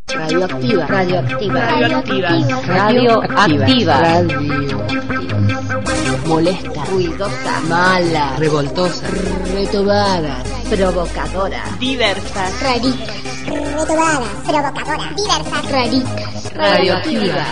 Radioactiva. Radioactiva. Radioactiva. Radioactiva. Molesta. Ruidosa. Mala. Revoltosa. Retobada. Provocadora. Diversas. Raricas. Retobadas. Provocadoras. Diversas. Raricas. Radioactiva.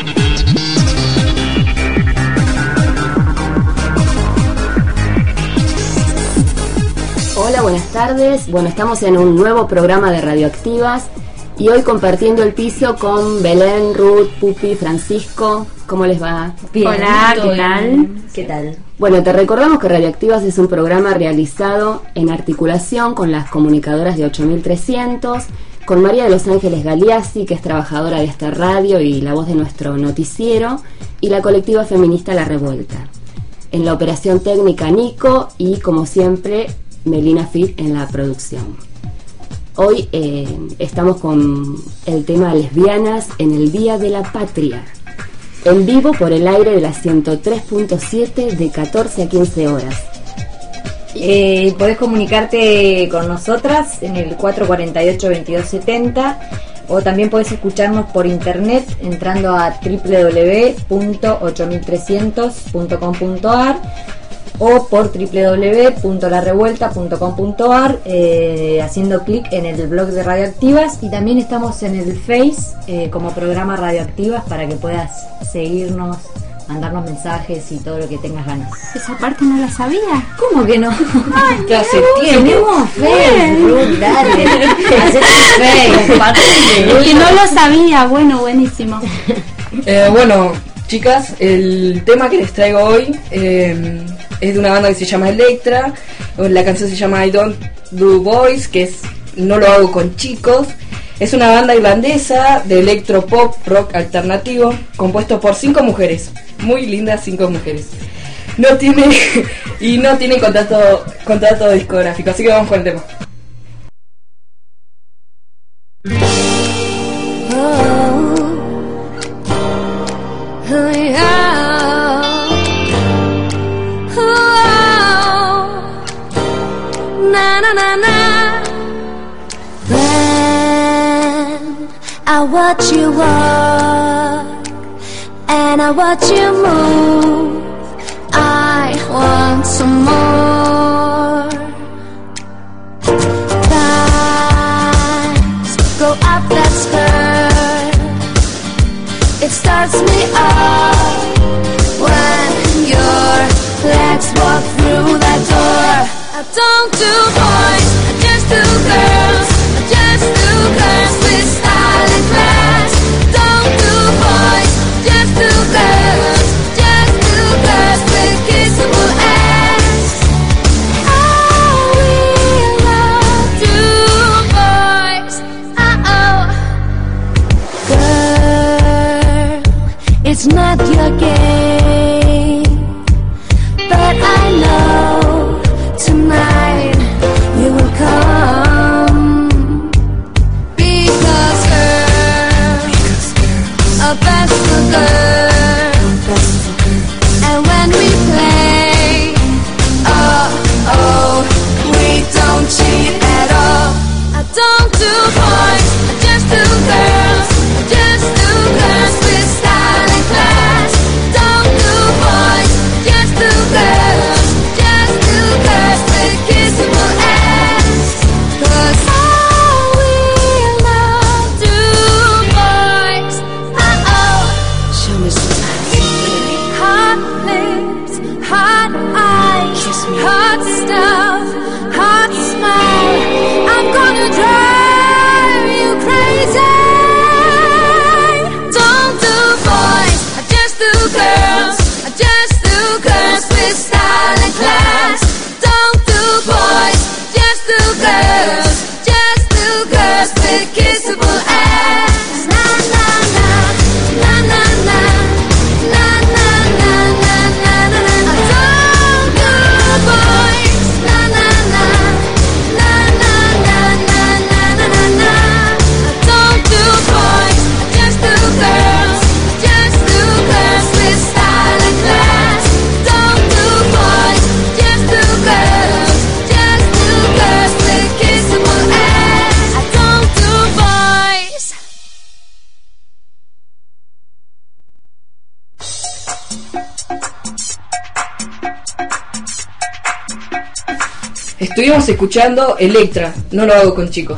Hola, buenas tardes. Bueno, estamos en un nuevo programa de Radioactivas y hoy compartiendo el piso con Belén, Ruth, Pupi, Francisco. ¿Cómo les va? Bien. Hola, ¿qué tal? ¿Qué tal? Bueno, te recordamos que Radioactivas es un programa realizado en articulación con las comunicadoras de 8300, con María de los Ángeles Galeazzi, que es trabajadora de esta radio y la voz de nuestro noticiero, y la colectiva feminista La Revuelta. En la operación técnica Nico y, como siempre, Melina Fit en la producción. Hoy estamos con el tema lesbianas en el Día de la Patria, en vivo por el aire de la 103.7 de 14 a 15 horas. Podés comunicarte con nosotras en el 448-2270 o también podés escucharnos por internet entrando a www.8300.com.ar o por www.larevuelta.com.ar haciendo clic en el blog de Radioactivas, y también estamos en el Face como programa Radioactivas para que puedas seguirnos, mandarnos mensajes y todo lo que tengas ganas. Esa parte no la sabía. ¿Cómo que no? Ay, ¿Qué hace tiempo? Tenemos Face, Ruth, dale. Hacete Face. Que no lo sabía. Bueno, buenísimo. Bueno, chicas, el tema que les traigo hoy es de una banda que se llama Electra. La canción se llama I Don't Do Boys, que es No lo hago con chicos. Es una banda irlandesa de electro pop rock alternativo, compuesto por 5 mujeres, muy lindas 5 mujeres. No tiene contrato discográfico, así que vamos con el tema. I watch you walk and I watch you move. I want some more. Thighs go up that skirt. It starts me up when your legs walk through that door. I don't do boys, I just do girls. I just do girls with style and class. Don't do boys, just do girls. Just do girls with kissable ass. I will not do boys. Girl, it's not your game, but I know tonight you will come, because girl, a best for girl, and when we play, we don't cheat at all. I don't do boys, I just do girls. I just do girls with style and class. Estuvimos escuchando Electra, No lo hago con chicos.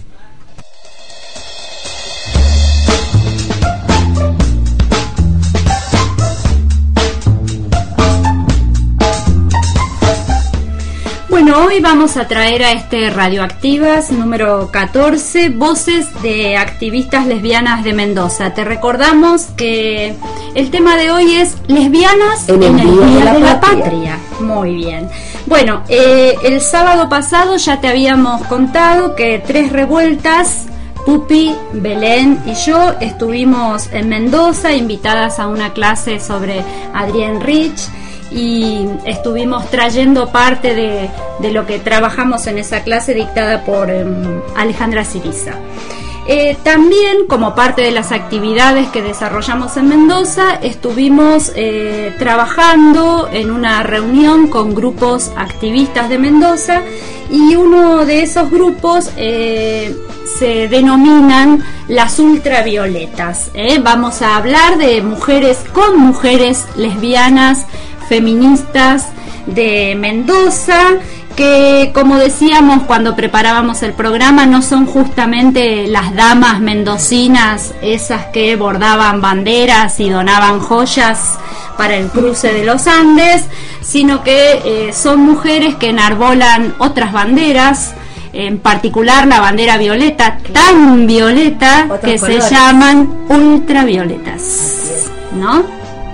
Bueno, hoy vamos a traer a este Radioactivas número 14, voces de activistas lesbianas de Mendoza. Te recordamos que el tema de hoy es lesbianas en el Día de la Patria. Muy bien. Bueno, el sábado pasado ya te habíamos contado que Tres Revueltas, Pupi, Belén y yo estuvimos en Mendoza invitadas a una clase sobre Adrienne Rich, y estuvimos trayendo parte de lo que trabajamos en esa clase dictada por Alejandra Siriza. También, como parte de las actividades que desarrollamos en Mendoza, estuvimos trabajando en una reunión con grupos activistas de Mendoza, y uno de esos grupos se denominan las ultravioletas. Vamos a hablar de mujeres con mujeres lesbianas, feministas de Mendoza, que, como decíamos cuando preparábamos el programa, no son justamente las damas mendocinas, esas que bordaban banderas y donaban joyas para el cruce de los Andes, sino que son mujeres que enarbolan otras banderas, en particular la bandera violeta, tan violeta que se llaman ultravioletas, ¿no?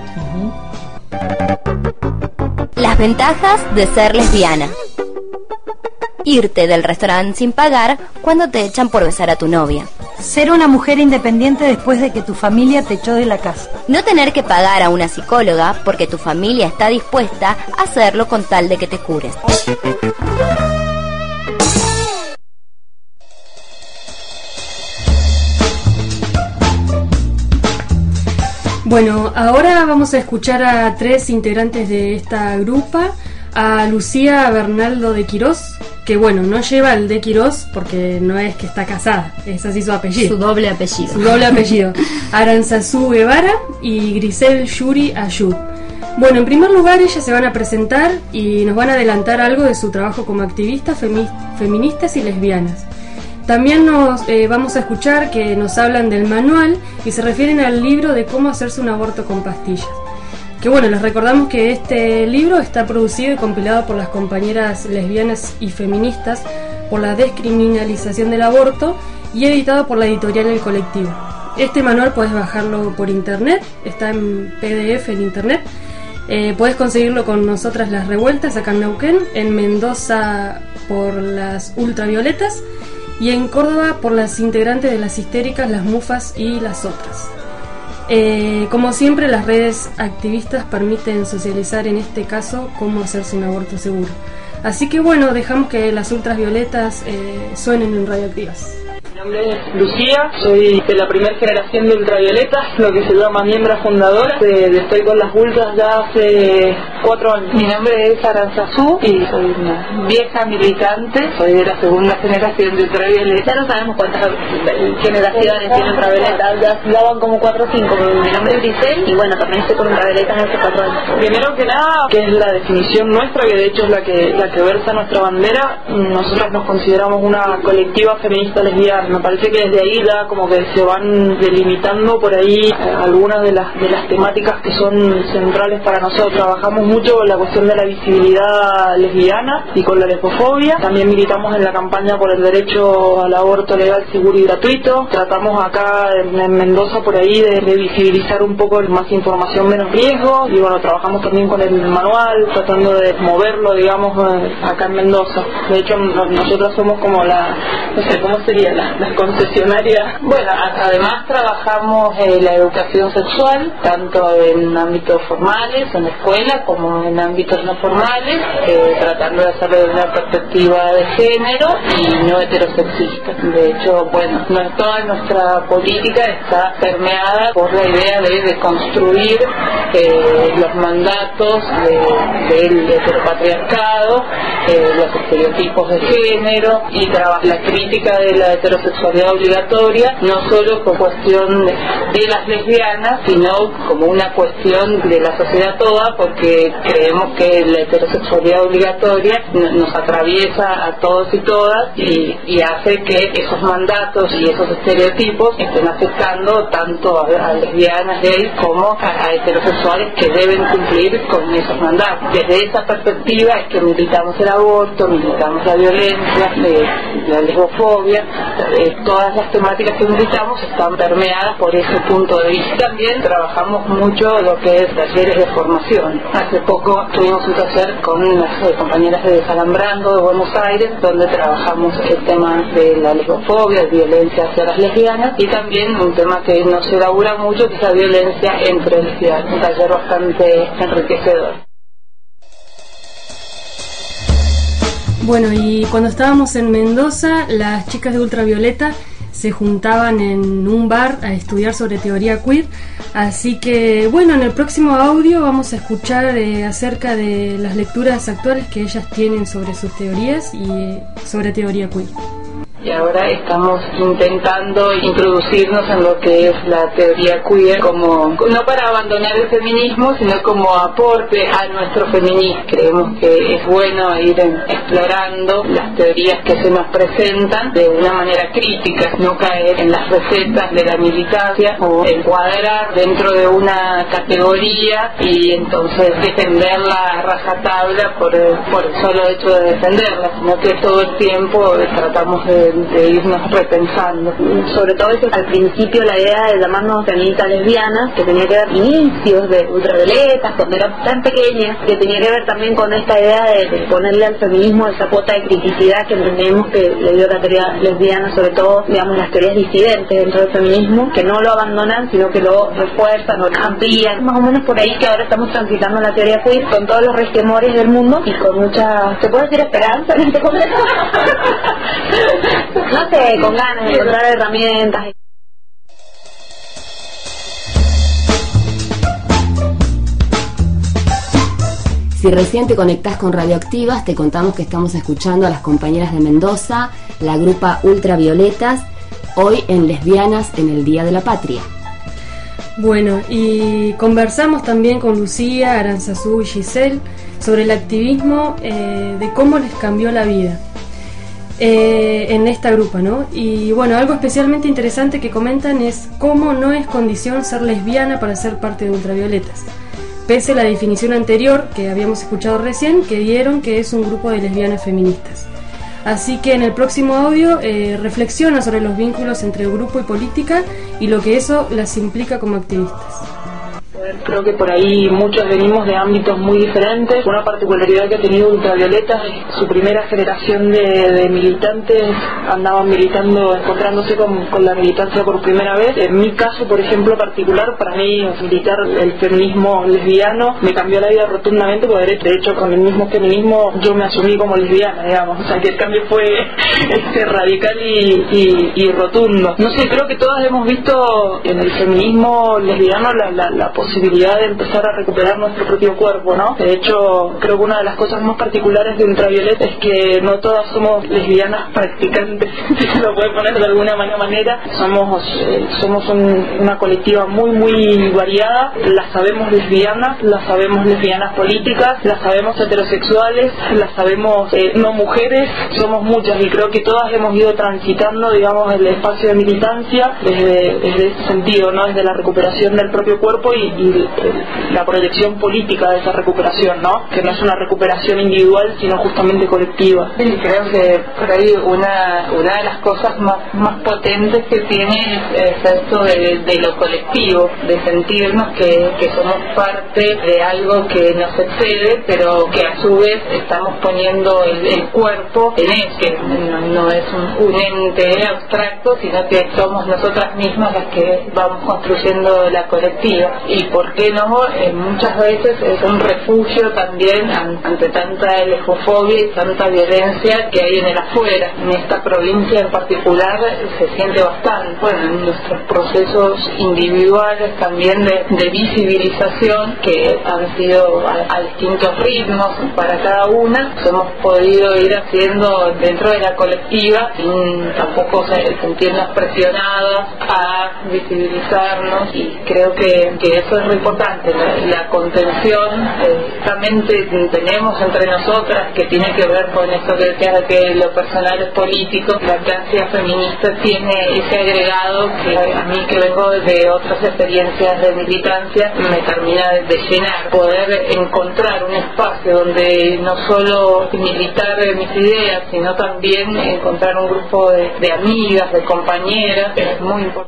Las ventajas de ser lesbiana. Irte del restaurante sin pagar cuando te echan por besar a tu novia. Ser una mujer independiente después de que tu familia te echó de la casa. No tener que pagar a una psicóloga porque tu familia está dispuesta a hacerlo con tal de que te cures. Bueno, ahora vamos a escuchar a tres integrantes de esta grupa, a Lucía Bernaldo de Quirós, que bueno, no lleva el de Quirós porque no es que está casada, es así su apellido. Su doble apellido. Su doble apellido. Aranzazú Guevara y Grisel Yuri Ayud. Bueno, en primer lugar ellas se van a presentar y nos van a adelantar algo de su trabajo como activistas feministas y lesbianas. También nos vamos a escuchar que nos hablan del manual y se refieren al libro de cómo hacerse un aborto con pastillas. Que bueno, les recordamos que este libro está producido y compilado por las compañeras lesbianas y feministas por la descriminalización del aborto y editado por la editorial El Colectivo. Este manual puedes bajarlo por internet, está en PDF en internet. Puedes conseguirlo con nosotras las revueltas acá en Neuquén, en Mendoza por las ultravioletas y en Córdoba por las integrantes de las histéricas, las mufas y las otras. Como siempre, las redes activistas permiten socializar, en este caso, cómo hacerse un aborto seguro. Así que bueno, dejamos que las ultravioletas suenen en Radioactivas. Mi nombre es Lucía, soy de la primera generación de ultravioletas, lo que se llama miembro fundadora. Estoy con las ultras ya hace 4 años. Mi nombre es Aranzazú y soy una vieja militante, soy de la segunda generación de ultravioletas. Ya no sabemos cuántas generaciones tiene ultravioletas, ya van como 4 o 5. Mi nombre es Grisel y bueno, también estoy con ultravioletas hace 4 años. Primero que nada, que es la definición nuestra, que de hecho es la que versa nuestra bandera, nosotras nos consideramos una colectiva feminista lesbiana. Me parece que desde ahí ya como que se van delimitando por ahí algunas de las temáticas que son centrales para nosotros. Trabajamos mucho con la cuestión de la visibilidad lesbiana y con la lesbofobia. También militamos en la campaña por el derecho al aborto legal, seguro y gratuito. Tratamos acá en Mendoza por ahí de visibilizar un poco más información, menos riesgo. Y bueno, trabajamos también con el manual, tratando de moverlo, digamos, acá en Mendoza. De hecho, nosotros somos como no sé, ¿cómo sería? Las concesionarias. Bueno, además trabajamos la educación sexual, tanto en ámbitos formales, en la escuela, como en ámbitos no formales, tratando de hacerlo desde una perspectiva de género y no heterosexista. De hecho, bueno, toda nuestra política está permeada por la idea de construir los mandatos del heteropatriarcado, los estereotipos de género y la crítica de la heterosexualidad obligatoria, no solo por cuestión de las lesbianas, sino como una cuestión de la sociedad toda, porque que creemos que la heterosexualidad obligatoria nos atraviesa a todos y todas y hace que esos mandatos y esos estereotipos estén afectando tanto a lesbianas, gays como a heterosexuales que deben cumplir con esos mandatos. Desde esa perspectiva es que militamos el aborto, militamos la violencia, la lesbofobia, todas las temáticas que militamos están permeadas por ese punto de vista. También trabajamos mucho lo que es talleres de formación. Hace poco tuvimos un taller con las compañeras de Desalambrando de Buenos Aires, donde trabajamos el tema de la lesbofobia, de violencia hacia las lesbianas, y también un tema que no se elabora mucho, que es la violencia entre lesbianas. Un taller bastante enriquecedor. Bueno, y cuando estábamos en Mendoza, las chicas de Ultravioleta se juntaban en un bar a estudiar sobre teoría queer, así que bueno, en el próximo audio vamos a escuchar acerca de las lecturas actuales que ellas tienen sobre sus teorías y sobre teoría queer. Y ahora estamos intentando introducirnos en lo que es la teoría queer, como no para abandonar el feminismo, sino como aporte a nuestro feminismo. Creemos que es bueno ir explorando las teorías que se nos presentan de una manera crítica, no caer en las recetas de la militancia o encuadrar dentro de una categoría y entonces defenderla a rajatabla por el solo hecho de defenderla, sino que todo el tiempo tratamos de irnos repensando. Sobre todo eso, al principio la idea de llamarnos feministas lesbianas, que tenía que ver inicios de Ultravioletas, cuando eran tan pequeñas, que tenía que ver también con esta idea de ponerle al feminismo esa cuota de criticidad que entendemos que le dio la teoría lesbiana, sobre todo, digamos, las teorías disidentes dentro del feminismo, que no lo abandonan, sino que lo refuerzan o amplían. Más o menos por ahí que ahora estamos transitando la teoría queer con todos los resquemores del mundo y con mucha, ¿se puede decir esperanza en este momento? No sé, con ganas de encontrar herramientas. Si recién te conectás con Radioactivas, te contamos que estamos escuchando a las compañeras de Mendoza, la grupa Ultravioletas, hoy en Lesbianas en el Día de la Patria. Bueno, y conversamos también con Lucía, Aranzazú y Giselle sobre el activismo, de cómo les cambió la vida en esta grupa, ¿no? Y bueno, algo especialmente interesante que comentan es cómo no es condición ser lesbiana para ser parte de Ultravioletas, pese a la definición anterior que habíamos escuchado recién, que dieron que es un grupo de lesbianas feministas. Así que en el próximo audio reflexiona sobre los vínculos entre el grupo y política y lo que eso las implica como activistas. Creo que por ahí muchos venimos de ámbitos muy diferentes. Una particularidad que ha tenido Ultravioletas es su primera generación de militantes andaban militando, encontrándose con la militancia por primera vez. En mi caso, por ejemplo, particular, para mí militar el feminismo lesbiano me cambió la vida rotundamente, porque de hecho con el mismo feminismo yo me asumí como lesbiana, digamos. O sea que el cambio fue radical y rotundo. No sé, creo que todas hemos visto en el feminismo lesbiano la posibilidad de empezar a recuperar nuestro propio cuerpo, ¿no? De hecho, creo que una de las cosas más particulares de Ultravioleta es que no todas somos lesbianas practicantes, si se lo puede poner de alguna manera. Somos una colectiva muy variada. Las sabemos lesbianas políticas, las sabemos heterosexuales, las sabemos no mujeres, somos muchas, y creo que todas hemos ido transitando, digamos, el espacio de militancia desde ese sentido, ¿no? Desde la recuperación del propio cuerpo y la proyección política de esa recuperación, ¿no? Que no es una recuperación individual, sino justamente colectiva. Sí, creo que por ahí una de las cosas más potentes que tiene es esto de lo colectivo, de sentirnos que somos parte de algo que nos excede, pero que a su vez estamos poniendo el cuerpo en él, que no es un ente abstracto, sino que somos nosotras mismas las que vamos construyendo la colectiva. Y por qué no, muchas veces es un refugio también ante tanta lesbofobia y tanta violencia que hay en el afuera. En esta provincia en particular se siente bastante. Bueno, en nuestros procesos individuales también de visibilización, que han sido a distintos ritmos para cada una, hemos podido ir haciendo dentro de la colectiva sin tampoco sentirnos presionadas a visibilizarnos, y creo que eso es muy importante, la contención. También tenemos entre nosotras, que tiene que ver con esto que decías de que lo personal es político. La militancia feminista tiene ese agregado que a mí, que vengo de otras experiencias de militancia, me termina de llenar. Poder encontrar un espacio donde no solo militar mis ideas, sino también encontrar un grupo de amigas, de compañeras, es muy importante.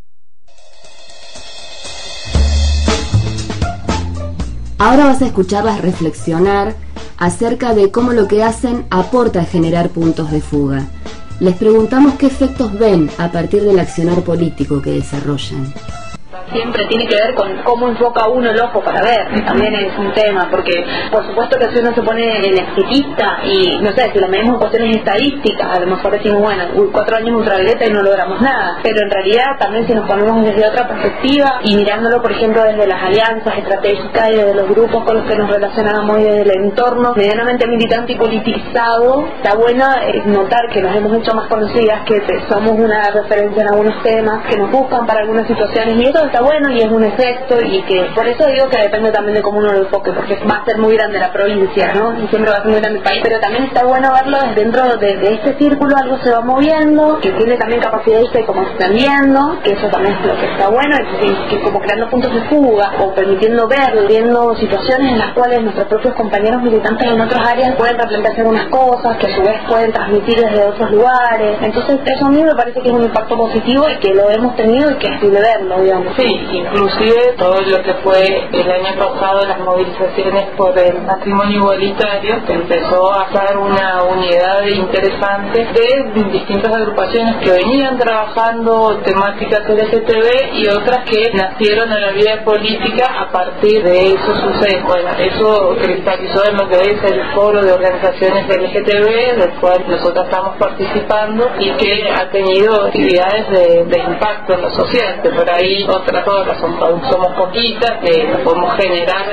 Ahora vas a escucharlas reflexionar acerca de cómo lo que hacen aporta a generar puntos de fuga. Les preguntamos qué efectos ven a partir del accionar político que desarrollan. Siempre tiene que ver con cómo enfoca uno el ojo para ver, también es un tema, porque por supuesto que si uno se pone en exitista y no sé, si lo medimos en cuestiones estadísticas, a lo mejor decimos, bueno, 4 años ultravioleta y no logramos nada, pero en realidad también si nos ponemos desde otra perspectiva y mirándolo por ejemplo desde las alianzas estratégicas y desde los grupos con los que nos relacionamos y desde el entorno medianamente militante y politizado, está bueno notar que nos hemos hecho más conocidas, que somos una referencia en algunos temas, que nos buscan para algunas situaciones, y eso está bueno y es un efecto, y que por eso digo que depende también de cómo uno lo enfoque, porque va a ser muy grande la provincia, ¿no? Y siempre va a ser muy grande el país, pero también está bueno verlo desde dentro de este círculo, algo se va moviendo, que tiene también capacidad de irse como extendiendo, que eso también es lo que está bueno, que como creando puntos de fuga, o permitiendo ver, viendo situaciones en las cuales nuestros propios compañeros militantes en otras áreas pueden replantearse algunas cosas, que a su vez pueden transmitir desde otros lugares. Entonces eso a mí me parece que es un impacto positivo y que lo hemos tenido y que es posible verlo, digamos. Sí, inclusive todo lo que fue el año pasado, las movilizaciones por el matrimonio igualitario, que empezó a ser una unidad interesante de distintas agrupaciones que venían trabajando temáticas LGTB y otras que nacieron en la vida política a partir de esos sucesos. Bueno, eso cristalizó en lo que es el foro de organizaciones LGTB, del cual nosotros estamos participando y que ha tenido actividades de impacto en lo social, que por ahí otras somos poquitas, que podemos generar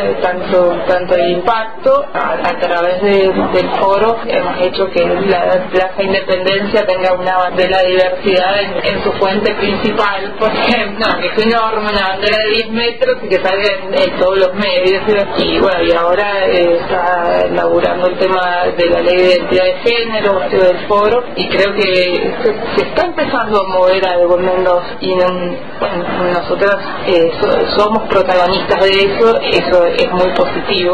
tanto impacto a través del foro. Hemos hecho que la Plaza Independencia tenga una bandera de diversidad en su fuente principal, por ejemplo, que es enorme, una bandera de 10 metros y que sale en todos los medios. Y bueno, y ahora está elaborando el tema de la ley de identidad de género del foro, y creo que se está empezando a mover algo en Mendoza, y bueno, nosotras somos protagonistas de eso es muy positivo.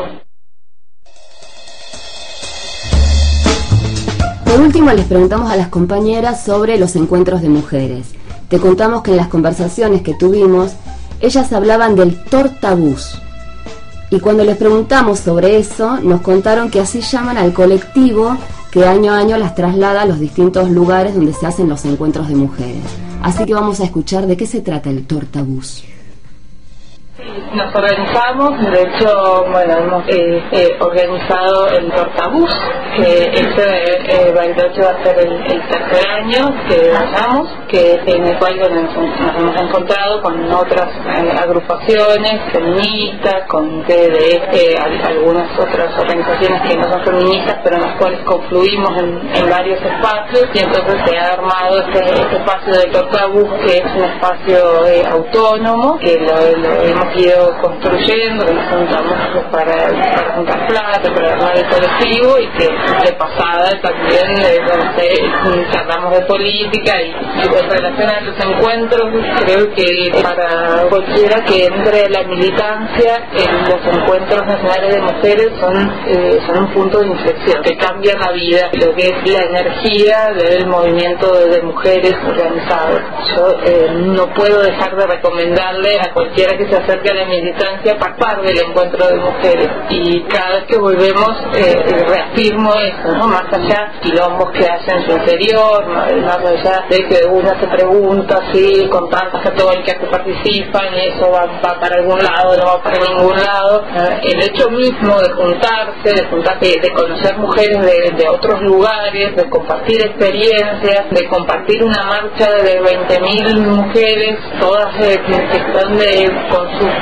Por último, les preguntamos a las compañeras sobre los encuentros de mujeres. Te contamos que en las conversaciones que tuvimos, ellas hablaban del tortabús. Y cuando les preguntamos sobre eso, nos contaron que así llaman al colectivo que año a año las traslada a los distintos lugares donde se hacen los encuentros de mujeres. Así que vamos a escuchar de qué se trata el tortabús. Nos organizamos, de hecho, bueno, hemos organizado el tortabús, que este 28 va a ser el tercer año que vayamos, en el cual nos hemos encontrado con otras agrupaciones feministas, con algunas otras organizaciones que no son feministas, pero en las cuales confluimos en varios espacios, y entonces se ha armado este espacio del tortabús, que es un espacio autónomo, que lo hemos ido construyendo, que nos juntamos para juntar plata, para armar el colectivo, y que de pasada también charlamos de política y en relación a los encuentros. Creo que para cualquiera que entre a la militancia, los encuentros nacionales de mujeres son un punto de inflexión que cambia la vida, lo que es la energía del movimiento de mujeres organizadas. Yo no puedo dejar de recomendarle a cualquiera que se acerque a la militancia participar del encuentro de mujeres, y cada vez que volvemos reafirmo eso, ¿no? Más allá de quilombos que hacen en su interior, más allá de que una se pregunta si con tantas católicas que participan y eso va para algún lado, no va para ningún lado, el hecho mismo de juntarse, de conocer mujeres de otros lugares, de compartir experiencias, de compartir una marcha de 20.000 mujeres, todas que están con sus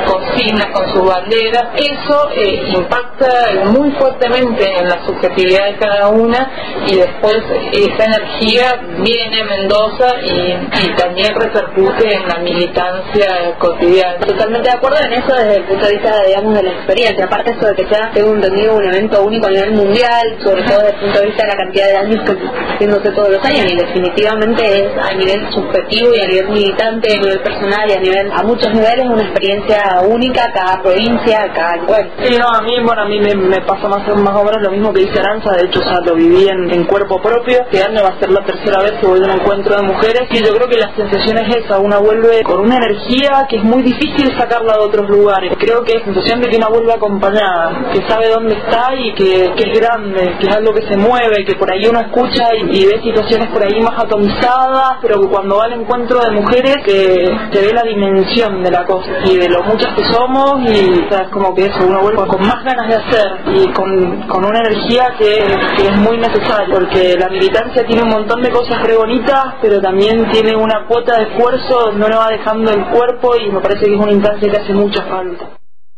consignas, con sus banderas. Eso impacta muy fuertemente en la subjetividad de cada una, y después esa energía viene a Mendoza y también repercute en la militancia cotidiana. Totalmente de acuerdo en eso desde el punto de vista, digamos, de la experiencia. Aparte esto de que sea, tengo entendido, un evento único a nivel mundial, sobre todo desde el punto de vista de la cantidad de años que haciéndose todos los años, y definitivamente es a nivel subjetivo y a nivel militante, a nivel personal y a muchos niveles una experiencia única, cada provincia, cada encuentro. Sí, no, a mí me pasa más o menos lo mismo que dice Aranza. De hecho, ya lo viví en cuerpo propio. Este año va a ser la tercera vez que voy a un encuentro de mujeres, y yo creo que la sensación es esa, una vuelve con una energía que es muy difícil sacarla de otros lugares. Creo que es la sensación de que una vuelve acompañada, que sabe dónde está y que es grande, que es algo que se mueve, que por ahí uno escucha y ve situaciones por ahí más atomizadas, pero que cuando va al encuentro de mujeres que ve la dimensión de la cosa y de lo muchas que somos, y o sea, es como que eso, uno vuelve con más ganas de hacer y con una energía que es muy necesaria, porque la militancia tiene un montón de cosas re bonitas, pero también tiene una cuota de esfuerzo donde uno va dejando el cuerpo, y me parece que es una instancia que hace mucha falta.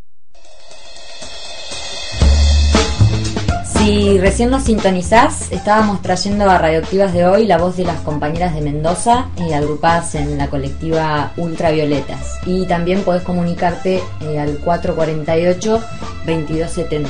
Si recién nos sintonizás, estábamos trayendo a Radioactivas de hoy la voz de las compañeras de Mendoza, agrupadas en la colectiva Ultravioletas. Y también podés comunicarte al 448-2270.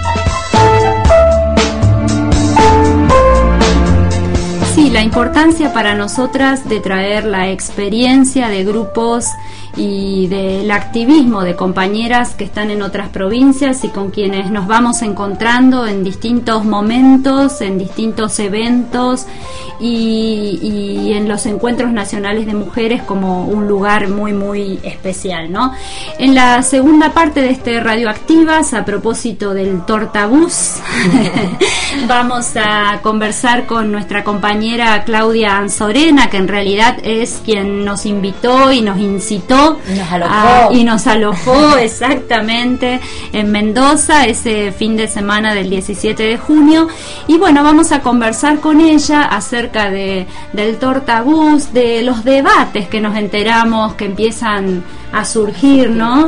Sí, la importancia para nosotras de traer la experiencia de grupos y del activismo de compañeras que están en otras provincias y con quienes nos vamos encontrando en distintos momentos, en distintos eventos y en los encuentros nacionales de mujeres como un lugar muy muy especial, ¿no? En la segunda parte de este Radioactivas, a propósito del tortabús, vamos a conversar con nuestra compañera Claudia Anzorena, que en realidad es quien nos invitó y nos incitó y nos alojó exactamente en Mendoza ese fin de semana del 17 de junio. Y bueno, vamos a conversar con ella acerca del tortabús, de los debates que nos enteramos que empiezan a surgir, ¿no?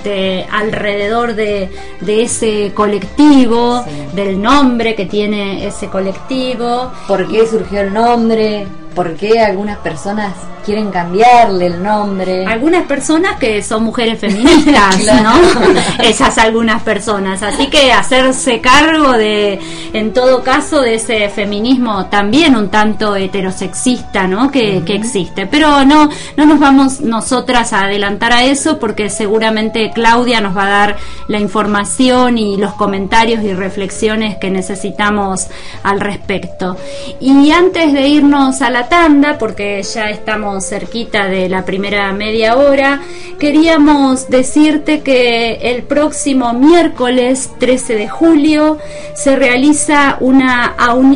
Alrededor de ese colectivo, sí, del nombre que tiene ese colectivo. ¿Por qué surgió el nombre? ¿Por qué algunas personas quieren cambiarle el nombre? Algunas personas que son mujeres feministas, claro, ¿no? Esas algunas personas. Así que hacerse cargo en todo caso, de ese feminismo también un tanto heterosexista, ¿no? Que existe. Pero no nos vamos nosotras a adelantar a eso, porque seguramente Claudia nos va a dar la información y los comentarios y reflexiones que necesitamos al respecto. Y antes de irnos a la tanda, porque ya estamos cerquita de la primera media hora, queríamos decirte que el próximo miércoles 13 de julio se realiza una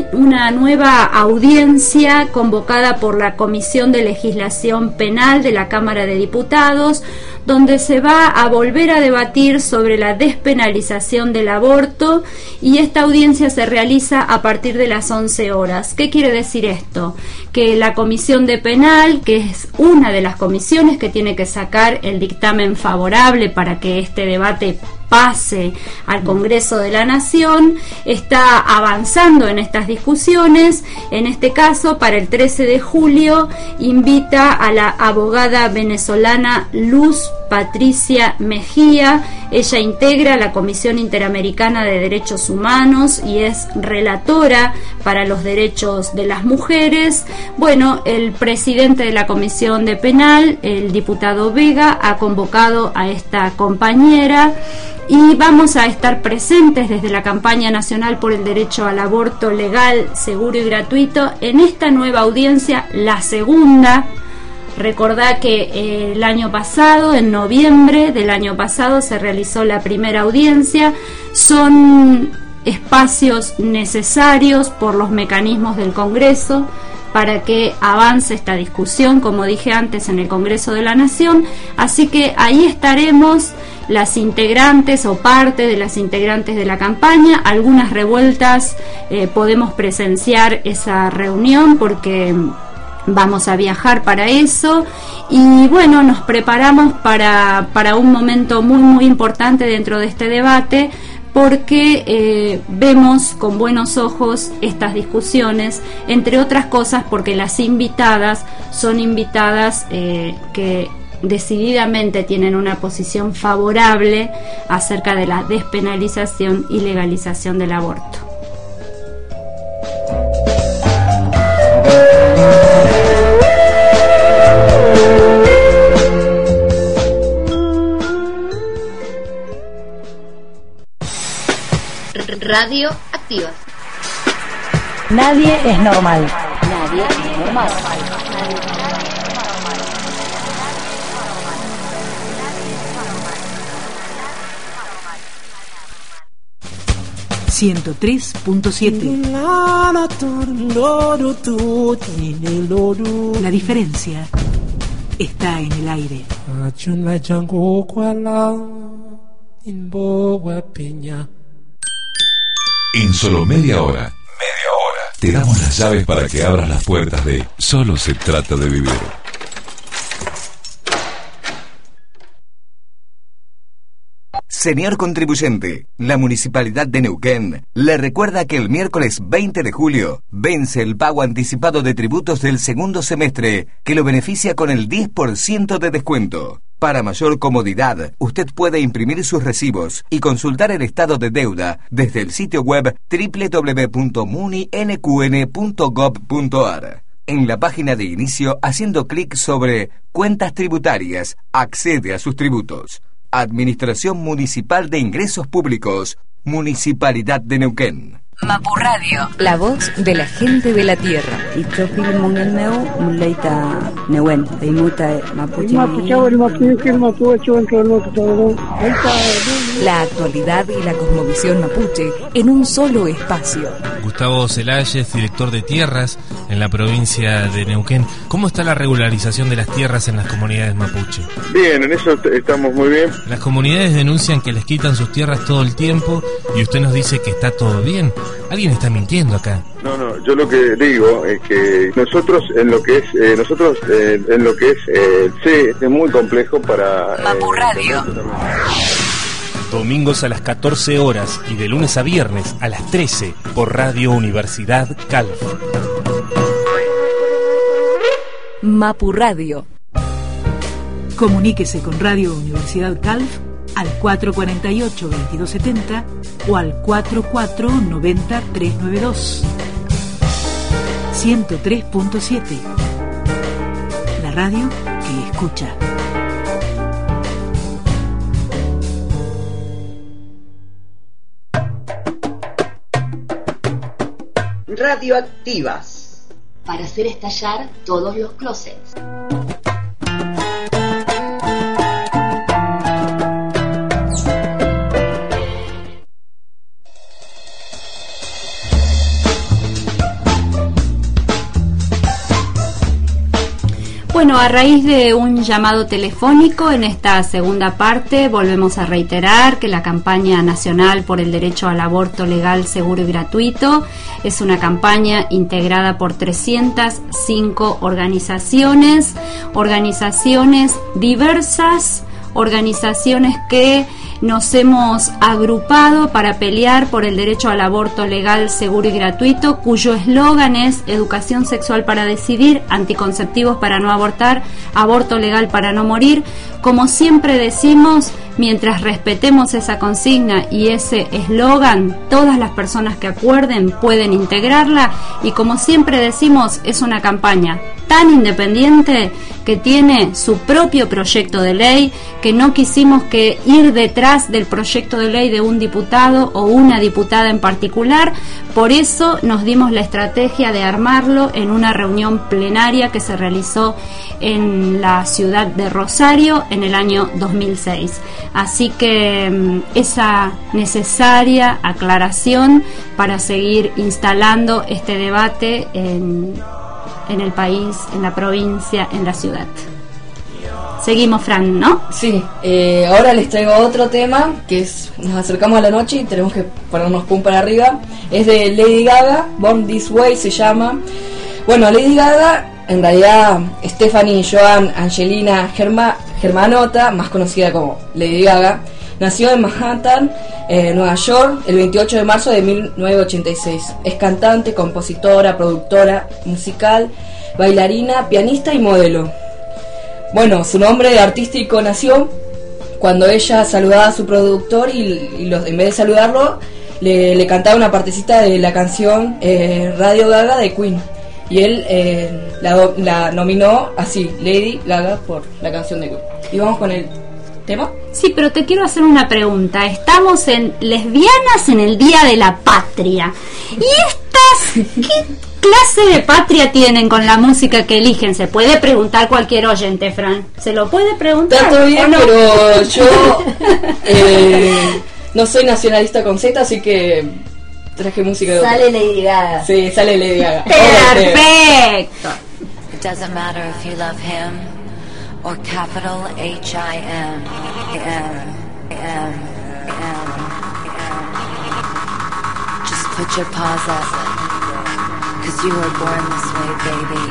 nueva audiencia convocada por la Comisión de Legislación Penal de la Cámara de Diputados, donde se va a volver a debatir sobre la despenalización del aborto, y esta audiencia se realiza a partir de las 11 horas. ¿Qué quiere decir esto? Que la Comisión de Penal, que es una de las comisiones que tiene que sacar el dictamen favorable para que este debate pase al Congreso de la Nación, está avanzando en estas discusiones. En este caso, para el 13 de julio, invita a la abogada venezolana Luz Patricia Mejía. Ella integra la Comisión Interamericana de Derechos Humanos y es relatora para los derechos de las mujeres. Bueno, el presidente de la Comisión de Penal, el diputado Vega, ha convocado a esta compañera, y vamos a estar presentes desde la campaña nacional por el derecho al aborto legal, seguro y gratuito en esta nueva audiencia, la segunda. Recordá que el año pasado, en noviembre del año pasado, se realizó la primera audiencia. Son espacios necesarios por los mecanismos del Congreso para que avance esta discusión, como dije antes, en el Congreso de la Nación. Así que ahí estaremos las integrantes o parte de las integrantes de la campaña. Algunas revueltas podemos presenciar esa reunión porque Vamos a viajar para eso y bueno, nos preparamos para un momento muy muy importante dentro de este debate, porque vemos con buenos ojos estas discusiones, entre otras cosas porque las invitadas son invitadas que decididamente tienen una posición favorable acerca de la despenalización y legalización del aborto. Radio Activa. Nadie es normal. Nadie es normal. 103.7. La diferencia está en el aire. En solo media hora, te damos las llaves para que abras las puertas de Solo se trata de vivir. Señor contribuyente, la Municipalidad de Neuquén le recuerda que el miércoles 20 de julio vence el pago anticipado de tributos del segundo semestre, que lo beneficia con el 10% de descuento. Para mayor comodidad, usted puede imprimir sus recibos y consultar el estado de deuda desde el sitio web www.muninqn.gov.ar. En la página de inicio, haciendo clic sobre Cuentas Tributarias, accede a sus tributos. Administración Municipal de Ingresos Públicos, Municipalidad de Neuquén. Mapu Radio, la voz de la gente de la tierra. La actualidad y la cosmovisión mapuche en un solo espacio. Gustavo Celayes, director de tierras en la provincia de Neuquén. ¿Cómo está la regularización de las tierras en las comunidades mapuche? Bien, en eso estamos muy bien. Las comunidades denuncian que les quitan sus tierras todo el tiempo y usted nos dice que está todo bien. ¿Alguien está mintiendo acá? No, yo lo que digo es que nosotros en lo que es sí, es muy complejo para Mapu Radio. Domingos a las 14 horas y de lunes a viernes a las 13 por Radio Universidad Calf. Mapu Radio. Comuníquese con Radio Universidad Calf al 448-2270 o al 4490-392. 103.7. La radio que escucha. Radioactivas. Para hacer estallar todos los closets. Bueno, a raíz de un llamado telefónico, en esta segunda parte volvemos a reiterar que la campaña nacional por el derecho al aborto legal, seguro y gratuito es una campaña integrada por 305 organizaciones diversas, organizaciones que nos hemos agrupado para pelear por el derecho al aborto legal, seguro y gratuito, cuyo eslogan es educación sexual para decidir, anticonceptivos para no abortar, aborto legal para no morir. Como siempre decimos, mientras respetemos esa consigna y ese eslogan, todas las personas que acuerden pueden integrarla, y como siempre decimos, es una campaña tan independiente que tiene su propio proyecto de ley, que no quisimos que ir detrás del proyecto de ley de un diputado o una diputada en particular. Por eso nos dimos la estrategia de armarlo en una reunión plenaria que se realizó en la ciudad de Rosario en el año 2006. Así que esa necesaria aclaración para seguir instalando este debate en el país, en la provincia, en la ciudad. Seguimos, Fran, ¿no? Sí, ahora les traigo otro tema, que es, nos acercamos a la noche y tenemos que ponernos pum para arriba. Es de Lady Gaga, Born This Way se llama. Bueno, Lady Gaga en realidad Stephanie Joan Angelina Germanota, más conocida como Lady Gaga, nació en Manhattan, Nueva York, el 28 de marzo de 1986. Es cantante, compositora, productora musical, bailarina, pianista y modelo. Bueno, su nombre artístico nació cuando ella saludaba a su productor y en vez de saludarlo, le cantaba una partecita de la canción Radio Gaga de Queen. Y él la nominó así, Lady Gaga, por la canción de Queen. Y vamos con el tema. Sí, pero te quiero hacer una pregunta. Estamos en Lesbianas en el Día de la Patria. ¿Y estas qué clase de patria tienen con la música que eligen? Se puede preguntar cualquier oyente, Fran. ¿Se lo puede preguntar? Está todo bien, no? pero yo no soy nacionalista con Z, así que traje música de Sale Lady Gaga. Sí, sale Lady Gaga. Perfecto. It doesn't matter if you love him or capital H-I-M. Just put your paws up, 'cause you were born this way, baby.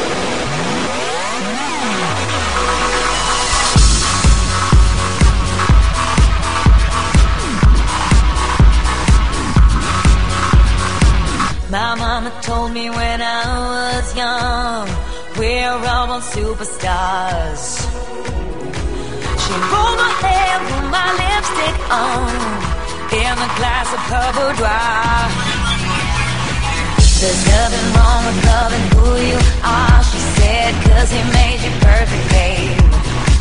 My mama told me when I was young, we're all born superstars. She rolled my hair, put my lipstick on, in a glass of her boudoir. There's nothing wrong with loving who you are, she said, 'cause he made you perfect, babe.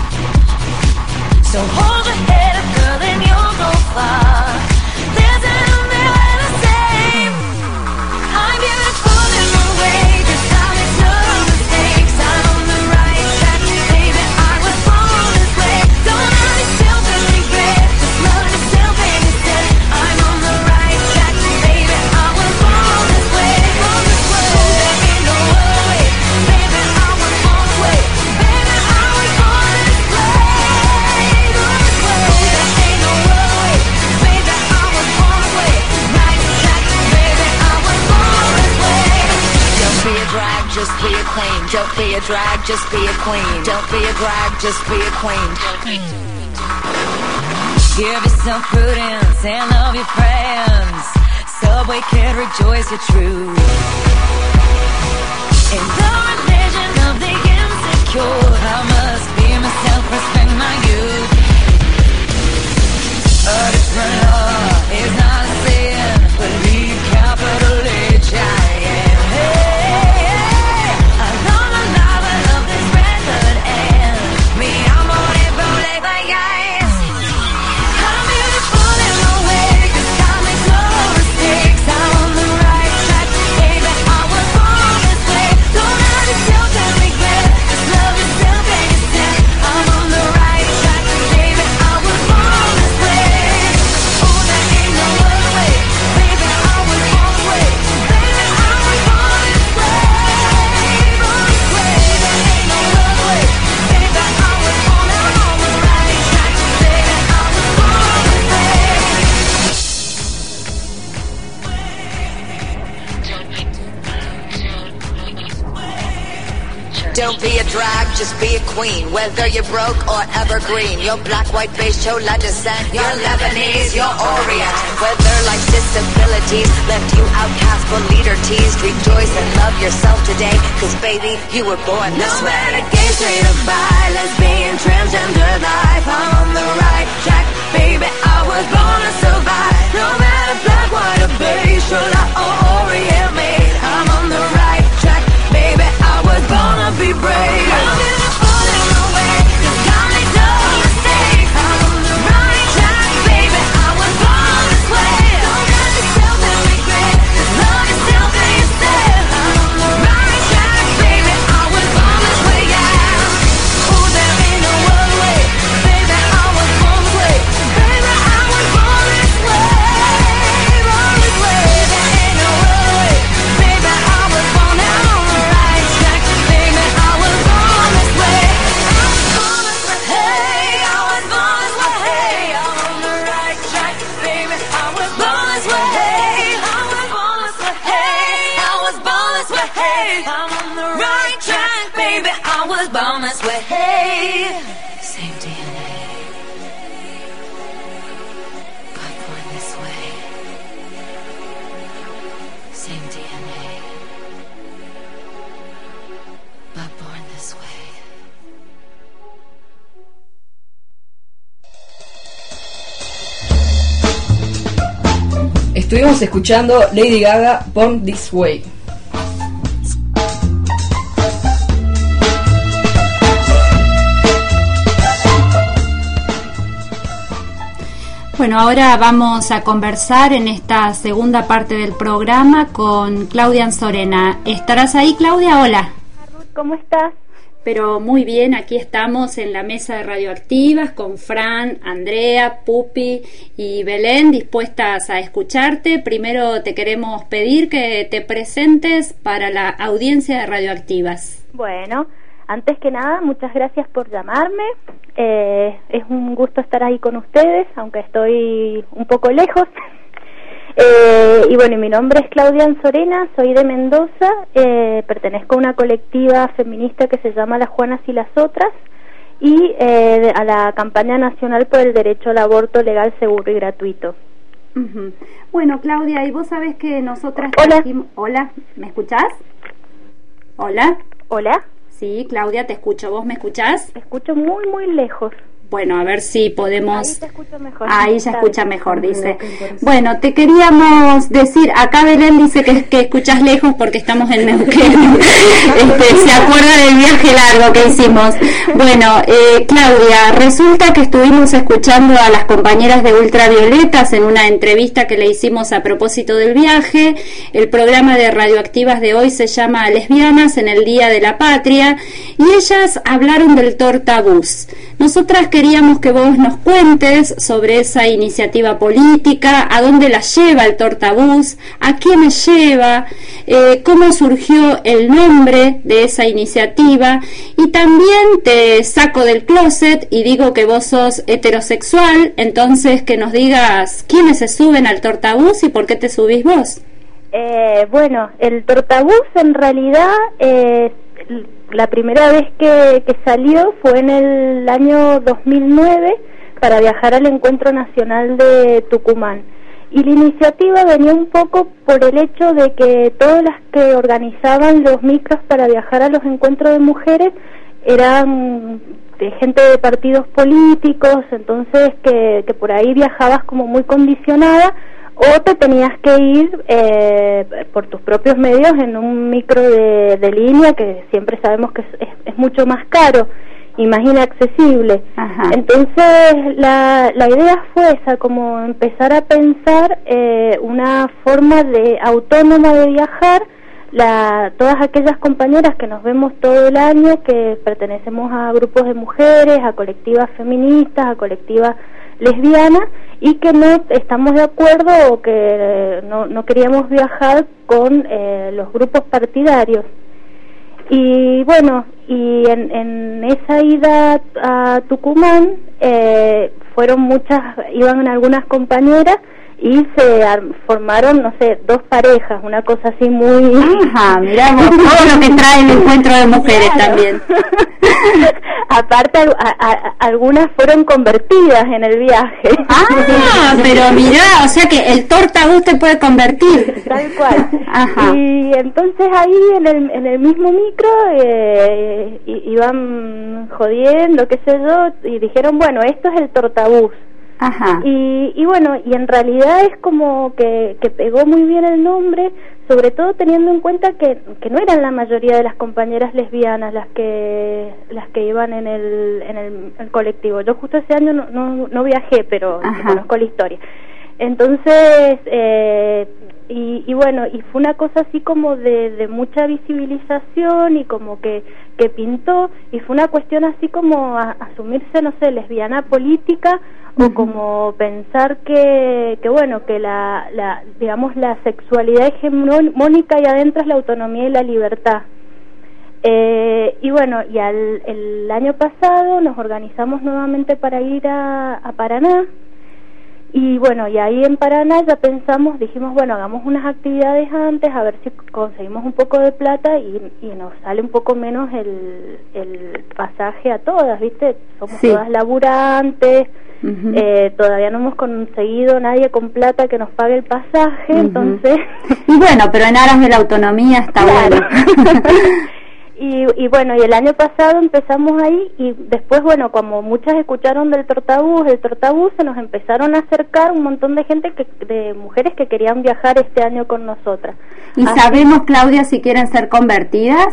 So hold your head up, girl, and you'll go far. There's an the same. I'm beautiful in my way, 'cause I make no mistakes. I'm on the right track, baby, I was born this way. Don't hurt yourself and regret, just love yourself and instead. I'm on the right track, baby, I was born this way. There ain't no other way, baby, I was born this way. Baby, I was born this way. There ain't no other way, baby, I was born this way. Right track, baby, I was born this way. Don't be a drag, just be a queen. Don't be a drag, just be a queen. Don't be a drag, just be a queen. Give yourself prudence and love your friends. Subway kid, rejoice your truth. In the religion of the insecure, I must be myself, respect my youth. A different law is not a sin, believe capital H-I-M. Hey, I love my life, I love this record, and me, I'm on it, bro, like my guys. I'm beautiful in my way, 'cause I make no mistakes. I'm on the right track, baby, I was born this way. Don't hurt yourself and regret, just love yourself and instead. I'm on the right track, baby, I was born this way. Oh, there ain't no other way, baby, I was born this way. Baby, I was born this way. Born this way, there ain't no other way, baby, I was born. I'm on the right track, baby, I was born this way. Don't be a drag, just be a queen. Whether you're broke or evergreen, you're black, white, beige, chola descent, you're Lebanese, you're Orient. Whether life's disabilities left you outcast but leader teased, rejoice and love yourself today, 'cause baby, you were born this way. No matter gay, straight or bi, lesbian, transgender life, I'm on the right track, baby, I was born to survive. No matter black, white or beige, chola or Orient made, I'm on the right track, baby, I was born to be brave. I'm beautiful in my way, 'cause I make no mistakes. I'm on the right track, baby, I was born this way. Don't hurt yourself and regret, just love yourself and instead. I'm on the right track, baby, I was born this way, yeah. Oh, there ain't no Estuvimos escuchando Lady Gaga, Born This Way. Bueno, ahora vamos a conversar en esta segunda parte del programa con Claudia Anzorena. ¿Estarás ahí, Claudia? Hola. ¿Cómo estás? Pero muy bien, aquí estamos en la mesa de Radioactivas con Fran, Andrea, Pupi y Belén, dispuestas a escucharte. Primero te queremos pedir que te presentes para la audiencia de Radioactivas. Bueno, antes que nada, muchas gracias por llamarme. Es un gusto estar ahí con ustedes, aunque estoy un poco lejos. Y bueno, mi nombre es Claudia Anzorena, soy de Mendoza, pertenezco a una colectiva feminista que se llama Las Juanas y las Otras y a la campaña nacional por el derecho al aborto legal, seguro y gratuito. Uh-huh. Bueno, Claudia, y vos sabés que nosotras... Hola, ¿me escuchás? Hola. Hola. Sí, Claudia, te escucho. ¿Vos me escuchás? Te escucho muy, muy lejos. Bueno, a ver si podemos... Ahí se escucha mejor. Ahí se escucha mejor, dice. Bueno, te queríamos decir, acá Belén dice que escuchás lejos porque estamos en Neuquén. Se acuerda del viaje largo que hicimos. Bueno, Claudia, resulta que estuvimos escuchando a las compañeras de Ultravioletas en una entrevista que le hicimos a propósito del viaje. El programa de Radioactivas de hoy se llama Lesbianas en el Día de la Patria y ellas hablaron del tortabús. Nosotras queríamos que vos nos cuentes sobre esa iniciativa política, a dónde la lleva el tortabús, a quiénes lleva, cómo surgió el nombre de esa iniciativa, y también te saco del closet y digo que vos sos heterosexual, entonces que nos digas quiénes se suben al tortabús y por qué te subís vos. Bueno, el tortabús en realidad la primera vez que salió fue en el año 2009 para viajar al Encuentro Nacional de Tucumán. Y la iniciativa venía un poco por el hecho de que todas las que organizaban los micros para viajar a los encuentros de mujeres eran de gente de partidos políticos, entonces que por ahí viajabas como muy condicionada, o te tenías que ir por tus propios medios en un micro de línea, que siempre sabemos que es mucho más caro y más inaccesible. Ajá. Entonces la idea fue esa, como empezar a pensar una forma de autónoma de viajar. Todas aquellas compañeras que nos vemos todo el año, que pertenecemos a grupos de mujeres, a colectivas feministas, a colectivas lesbianas, y que no estamos de acuerdo o que no queríamos viajar con los grupos partidarios. Y bueno, y en esa ida a Tucumán iban algunas compañeras y se formaron, no sé, 2 parejas, una cosa así muy... Ajá, mirá vos, todo lo que trae el encuentro de mujeres. Claro. También. Aparte, algunas fueron convertidas en el viaje. Ah, pero mirá, o sea que el tortabús te puede convertir. Tal cual. Ajá. Y entonces ahí en el mismo micro iban jodiendo, qué sé yo, y dijeron, bueno, esto es el tortabús. Ajá. Y bueno, y en realidad es como que pegó muy bien el nombre, sobre todo teniendo en cuenta que no eran la mayoría de las compañeras lesbianas las que iban en el colectivo. Yo justo ese año no viajé, pero conozco la historia. Entonces, y bueno, y fue una cosa así como de mucha visibilización y como que pintó, y fue una cuestión así como asumirse, no sé, lesbiana política, o como pensar que bueno, que digamos la sexualidad hegemónica y adentro es la autonomía y la libertad. Y bueno, y el año pasado nos organizamos nuevamente para ir a Paraná. Y bueno, y ahí en Paraná ya dijimos, bueno, hagamos unas actividades antes, a ver si conseguimos un poco de plata y nos sale un poco menos el pasaje a todas, ¿viste? Somos todas laburantes, todavía no hemos conseguido nadie con plata que nos pague el pasaje, entonces... Y bueno, pero en aras de la autonomía está bueno. Y bueno, y el año pasado empezamos ahí y después, bueno, como muchas escucharon del Tortabús, se nos empezaron a acercar un montón de gente, de mujeres que querían viajar este año con nosotras. ¿Y sabemos, Claudia, si quieren ser convertidas?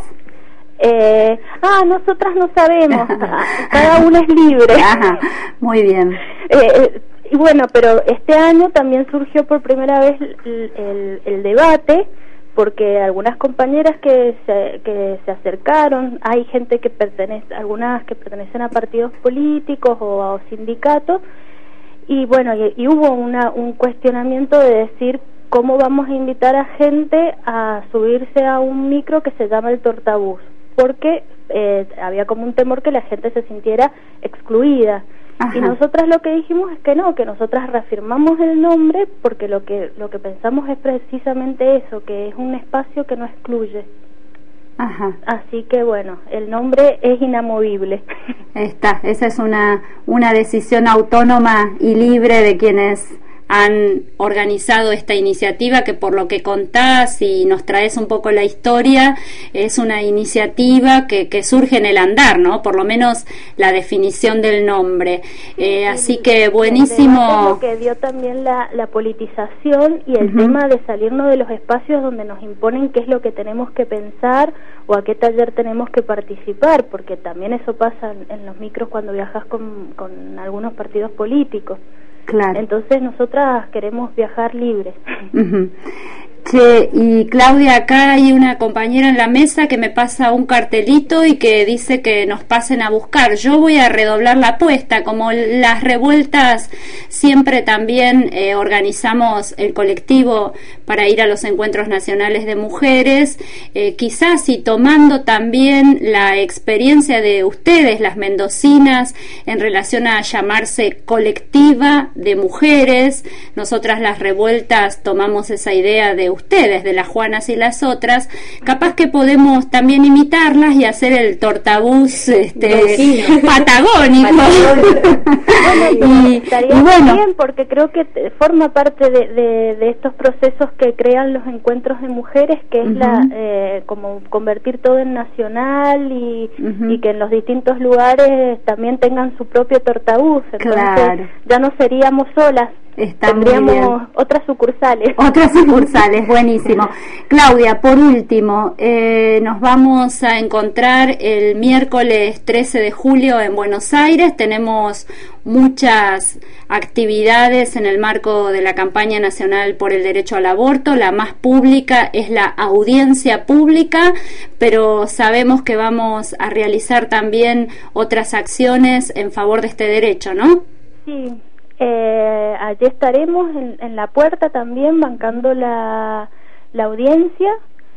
Nosotras no sabemos, cada una es libre. Ajá, muy bien. Y bueno, pero este año también surgió por primera vez el debate, porque algunas compañeras que se acercaron, hay gente que algunas que pertenecen a partidos políticos o a sindicatos, y bueno, y hubo un cuestionamiento de decir cómo vamos a invitar a gente a subirse a un micro que se llama el Tortabús, porque había como un temor que la gente se sintiera excluida. Ajá. Y nosotras lo que dijimos es que no, que nosotras reafirmamos el nombre porque lo que pensamos es precisamente eso, que es un espacio que no excluye. Ajá. Así que bueno, el nombre es inamovible. Esa es una decisión autónoma y libre de quienes han organizado esta iniciativa, que por lo que contás y nos traes un poco la historia, es una iniciativa que surge en el andar, ¿no? Por lo menos la definición del nombre. Así que buenísimo. Lo que dio también la politización y el tema de salirnos de los espacios donde nos imponen qué es lo que tenemos que pensar o a qué taller tenemos que participar, porque también eso pasa en los micros cuando viajas con algunos partidos políticos. Claro. Entonces nosotras queremos viajar libres. Uh-huh. Che, y Claudia, acá hay una compañera en la mesa que me pasa un cartelito y que dice que nos pasen a buscar. Yo voy a redoblar la apuesta, como las revueltas siempre también organizamos el colectivo para ir a los encuentros nacionales de mujeres, quizás y tomando también la experiencia de ustedes, las mendocinas, en relación a llamarse colectiva de mujeres. Nosotras las revueltas tomamos esa idea de ustedes, de las Juanas y las otras, capaz que podemos también imitarlas y hacer el Tortabús patagónico. Estaría bien, porque creo que forma parte de estos procesos que crean los encuentros de mujeres, que es como convertir todo en nacional y que en los distintos lugares también tengan su propio Tortabús. Entonces, claro, ya no seríamos solas. Tendríamos otras sucursales. Buenísimo. Claudia, por último, nos vamos a encontrar el miércoles 13 de julio en Buenos Aires. Tenemos muchas actividades en el marco de la campaña nacional por el derecho al aborto. La más pública es la audiencia pública, pero sabemos que vamos a realizar también otras acciones en favor de este derecho, ¿no? Sí. Allí estaremos en la puerta también bancando la audiencia,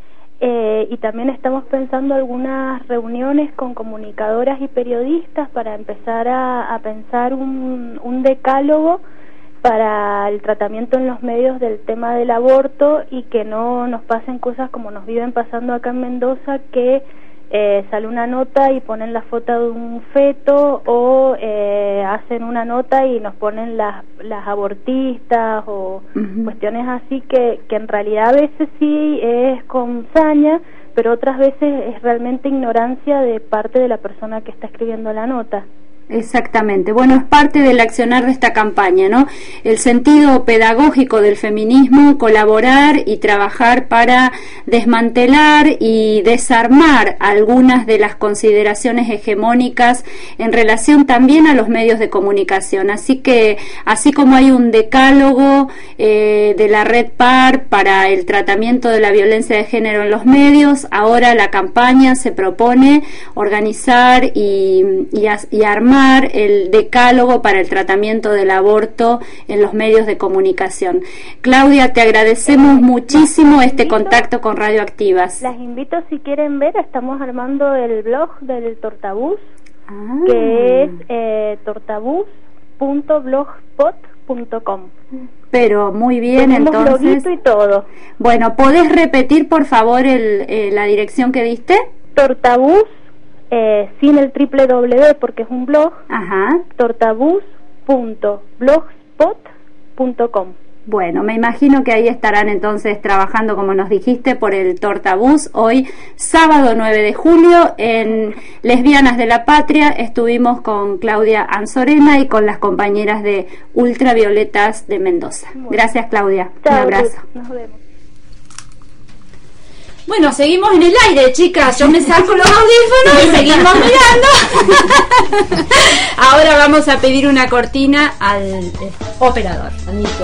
y también estamos pensando algunas reuniones con comunicadoras y periodistas para empezar a pensar un decálogo para el tratamiento en los medios del tema del aborto, y que no nos pasen cosas como nos viven pasando acá en Mendoza, que sale una nota y ponen la foto de un feto, o hacen una nota y nos ponen las abortistas o cuestiones así, que en realidad a veces sí es con saña, pero otras veces es realmente ignorancia de parte de la persona que está escribiendo la nota. Exactamente. Bueno, es parte del accionar de esta campaña, ¿no? El sentido pedagógico del feminismo, colaborar y trabajar para desmantelar y desarmar algunas de las consideraciones hegemónicas en relación también a los medios de comunicación. Así que, así como hay un decálogo de la Red PAR para el tratamiento de la violencia de género en los medios, ahora la campaña se propone organizar y armar el decálogo para el tratamiento del aborto en los medios de comunicación. Claudia, te agradecemos muchísimo este contacto con Radioactivas. Las invito, si quieren ver, estamos armando el blog del Tortabús, que es tortabús.blogspot.com. Pero muy bien. Tenemos entonces loguito y todo. Bueno, ¿podés repetir por favor la dirección que diste? Tortabús, sin el www porque es un blog, tortabús.blogspot.com. Bueno, me imagino que ahí estarán entonces trabajando, como nos dijiste, por el Tortabús. Hoy, sábado 9 de julio, en Lesbianas de la Patria, estuvimos con Claudia Anzorena y con las compañeras de Ultravioletas de Mendoza. Gracias, Claudia. Chao, un abrazo. Nos vemos. Bueno, seguimos en el aire, chicas. Yo me saco los audífonos y seguimos mirando. Ahora vamos a pedir una cortina al operador, al Nico.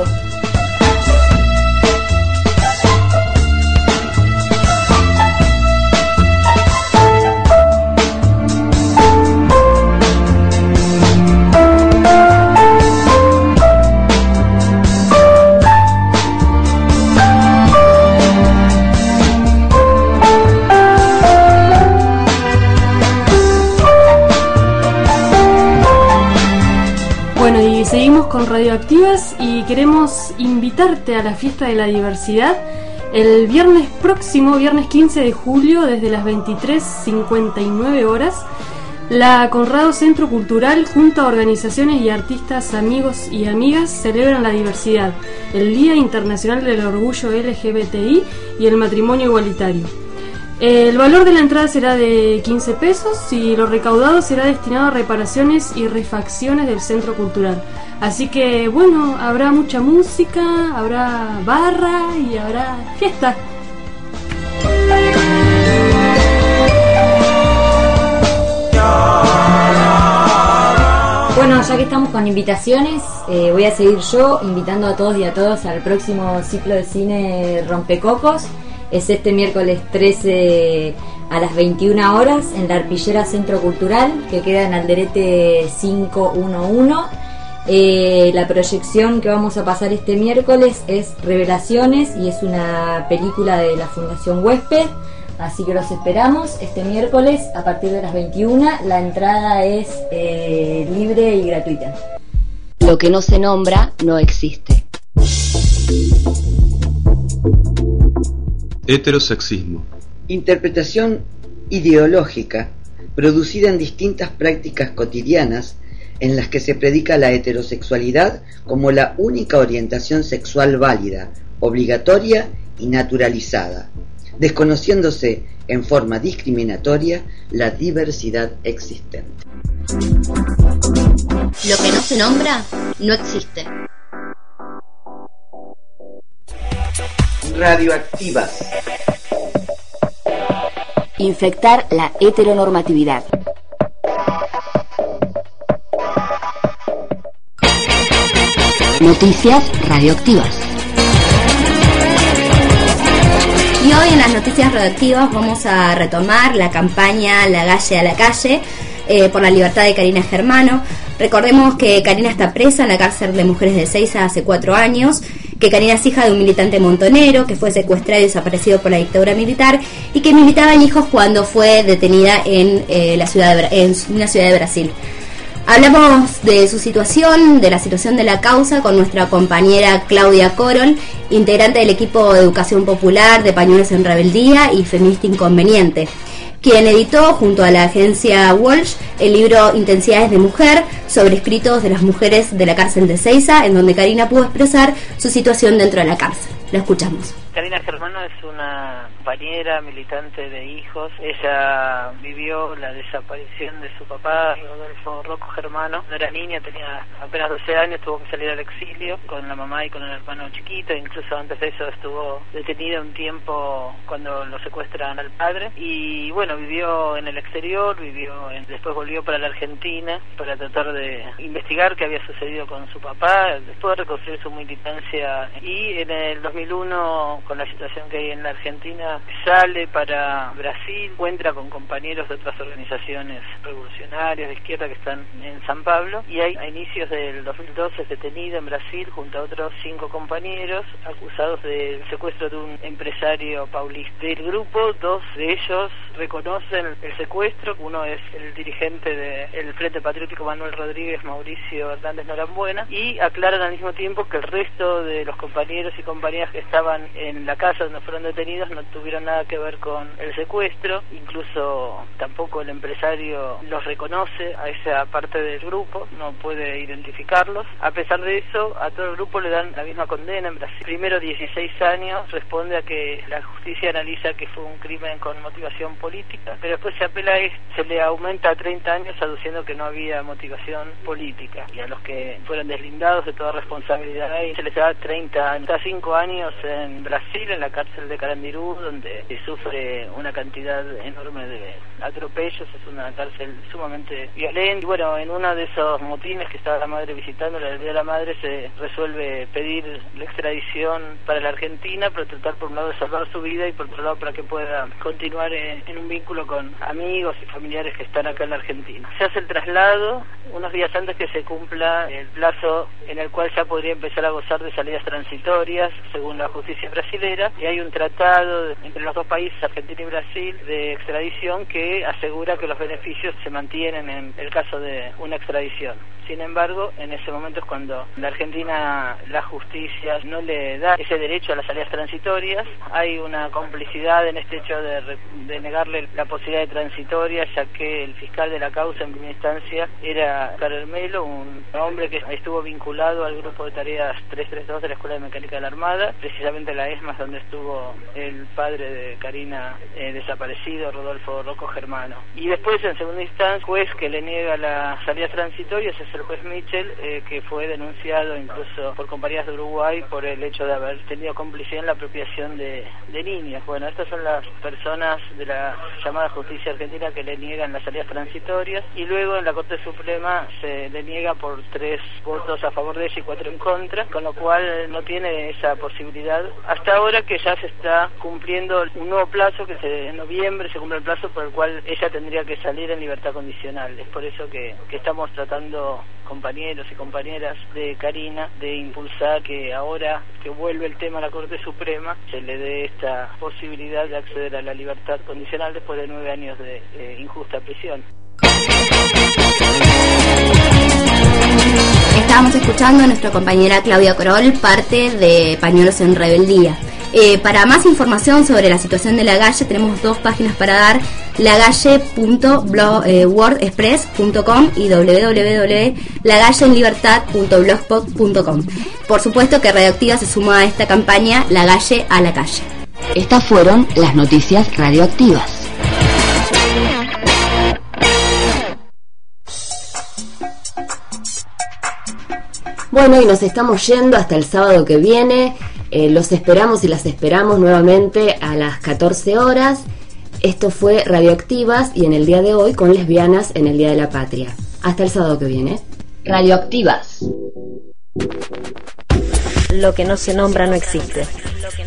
Bueno, y seguimos con Radioactivas y queremos invitarte a la Fiesta de la Diversidad el viernes próximo, viernes 15 de julio, desde las 23:59 horas. La Conrado Centro Cultural, junto a organizaciones y artistas amigos y amigas, celebran la diversidad, el Día Internacional del Orgullo LGBTI y el matrimonio igualitario. El valor de la entrada será de 15 pesos y lo recaudado será destinado a reparaciones y refacciones del centro cultural. Así que, bueno, habrá mucha música, habrá barra y habrá fiesta. Bueno, ya que estamos con invitaciones, voy a seguir yo invitando a todos y a todas al próximo ciclo de cine Rompecocos. Es este miércoles 13 a las 21 horas en la Arpillera Centro Cultural, que queda en Alderete 511. La proyección que vamos a pasar este miércoles es Revelaciones y es una película de la Fundación Huésped. Así que los esperamos este miércoles a partir de las 21. La entrada es libre y gratuita. Lo que no se nombra no existe. Heterosexismo. Interpretación ideológica producida en distintas prácticas cotidianas en las que se predica la heterosexualidad como la única orientación sexual válida, obligatoria y naturalizada, desconociéndose en forma discriminatoria la diversidad existente. Lo que no se nombra no existe. Radioactivas. Infectar la heteronormatividad. Noticias radioactivas. Y hoy en las noticias radioactivas vamos a retomar la campaña La Galle a la Calle por la libertad de Karina Germano. Recordemos que Karina está presa en la cárcel de mujeres de Ezeiza hace 4 años, que Karina es hija de un militante montonero que fue secuestrado y desaparecido por la dictadura militar y que militaba en Hijos cuando fue detenida en una ciudad de Brasil. Hablamos de su situación, de la situación de la causa, con nuestra compañera Claudia Corol, integrante del equipo de Educación Popular de Pañuelos en Rebeldía y Feminista Inconveniente, quien editó junto a la agencia Walsh el libro Intensidades de Mujer, sobre escritos de las mujeres de la cárcel de Ezeiza, en donde Karina pudo expresar su situación dentro de la cárcel. La escuchamos. Karina Germano es una compañera militante de Hijos. Ella vivió la desaparición de su papá, Rodolfo Rocco Germano. Cuando era niña, tenía apenas 12 años, tuvo que salir al exilio con la mamá y con el hermano chiquito. Incluso antes de eso estuvo detenida un tiempo cuando lo secuestran al padre. Y bueno, vivió en el exterior, después volvió para la Argentina para tratar de investigar qué había sucedido con su papá, después de reconstruir su militancia. Y en el 2001, con la situación que hay en la Argentina, sale para Brasil, encuentra con compañeros de otras organizaciones revolucionarias de izquierda que están en San Pablo, y a inicios del 2012 es detenida en Brasil junto a otros 5 compañeros acusados del secuestro de un empresario paulista. Del grupo, 2 de ellos reconocen el secuestro. Uno es el dirigente del Frente Patriótico Manuel Rodríguez Rodríguez, Mauricio Hernández Norambuena, y aclaran al mismo tiempo que el resto de los compañeros y compañeras que estaban en la casa donde fueron detenidos no tuvieron nada que ver con el secuestro, incluso tampoco el empresario los reconoce a esa parte del grupo, no puede identificarlos. A pesar de eso, a todo el grupo le dan la misma condena en Brasil. Primero 16 años, responde a que la justicia analiza que fue un crimen con motivación política, pero después se apela a esto, se le aumenta a 30 años aduciendo que no había motivación política, y a los que fueron deslindados de toda responsabilidad se les da 35 años en Brasil, en la cárcel de Carandiru, donde se sufre una cantidad enorme de atropellos. Es una cárcel sumamente violenta. Y bueno, en uno de esos motines que estaba la madre visitando, el día de la madre, se resuelve pedir la extradición para la Argentina, pero tratar por un lado de salvar su vida y por otro lado para que pueda continuar en un vínculo con amigos y familiares que están acá en la Argentina. Se hace el traslado unos días antes que se cumpla el plazo en el cual ya podría empezar a gozar de salidas transitorias según la justicia brasilera, y hay un tratado entre los dos países, Argentina y Brasil, de extradición que asegura que los beneficios se mantienen en el caso de una extradición. Sin embargo, en ese momento es cuando la Argentina, la justicia, no le da ese derecho a las salidas transitorias. Hay una complicidad en este hecho de negarle la posibilidad de transitorias, ya que el fiscal de la causa en primera instancia era Carmelo, un hombre que estuvo vinculado al grupo de tareas 332 de la Escuela de Mecánica de la Armada, precisamente la ESMAS, donde estuvo el padre de Karina desaparecido, Rodolfo Rocco Germano. Y después, en segunda instancia, juez que le niega las salidas transitorias es el juez Mitchell, que fue denunciado incluso por compañías de Uruguay por el hecho de haber tenido complicidad en la apropiación de niñas. Bueno, estas son las personas de la llamada justicia argentina que le niegan las salidas transitorias, y luego en la Corte Suprema se le niega por 3 votos a favor de ella y 4 en contra, con lo cual no tiene esa posibilidad. Hasta ahora que ya se está cumpliendo un nuevo plazo, que en noviembre se cumple el plazo por el cual ella tendría que salir en libertad condicional. Es por eso que estamos tratando, compañeros y compañeras de Karina, de impulsar que ahora que vuelve el tema a la Corte Suprema se le dé esta posibilidad de acceder a la libertad condicional después de 9 años de injusta prisión. Estábamos escuchando a nuestra compañera Claudia Corol, parte de Pañuelos en Rebeldía. Para más información sobre la situación de Lagalle tenemos 2 páginas para dar: lagalle.wordpress.com y www.lagalleenlibertad.blogspot.com. Por supuesto que Radioactiva se suma a esta campaña Lagalle a la calle. Estas fueron las noticias radioactivas. Bueno, y nos estamos yendo hasta el sábado que viene. Los esperamos y las esperamos nuevamente a las 14 horas. Esto fue Radioactivas, y en el día de hoy con lesbianas en el Día de la Patria. Hasta el sábado que viene. Radioactivas. Lo que no se nombra no existe.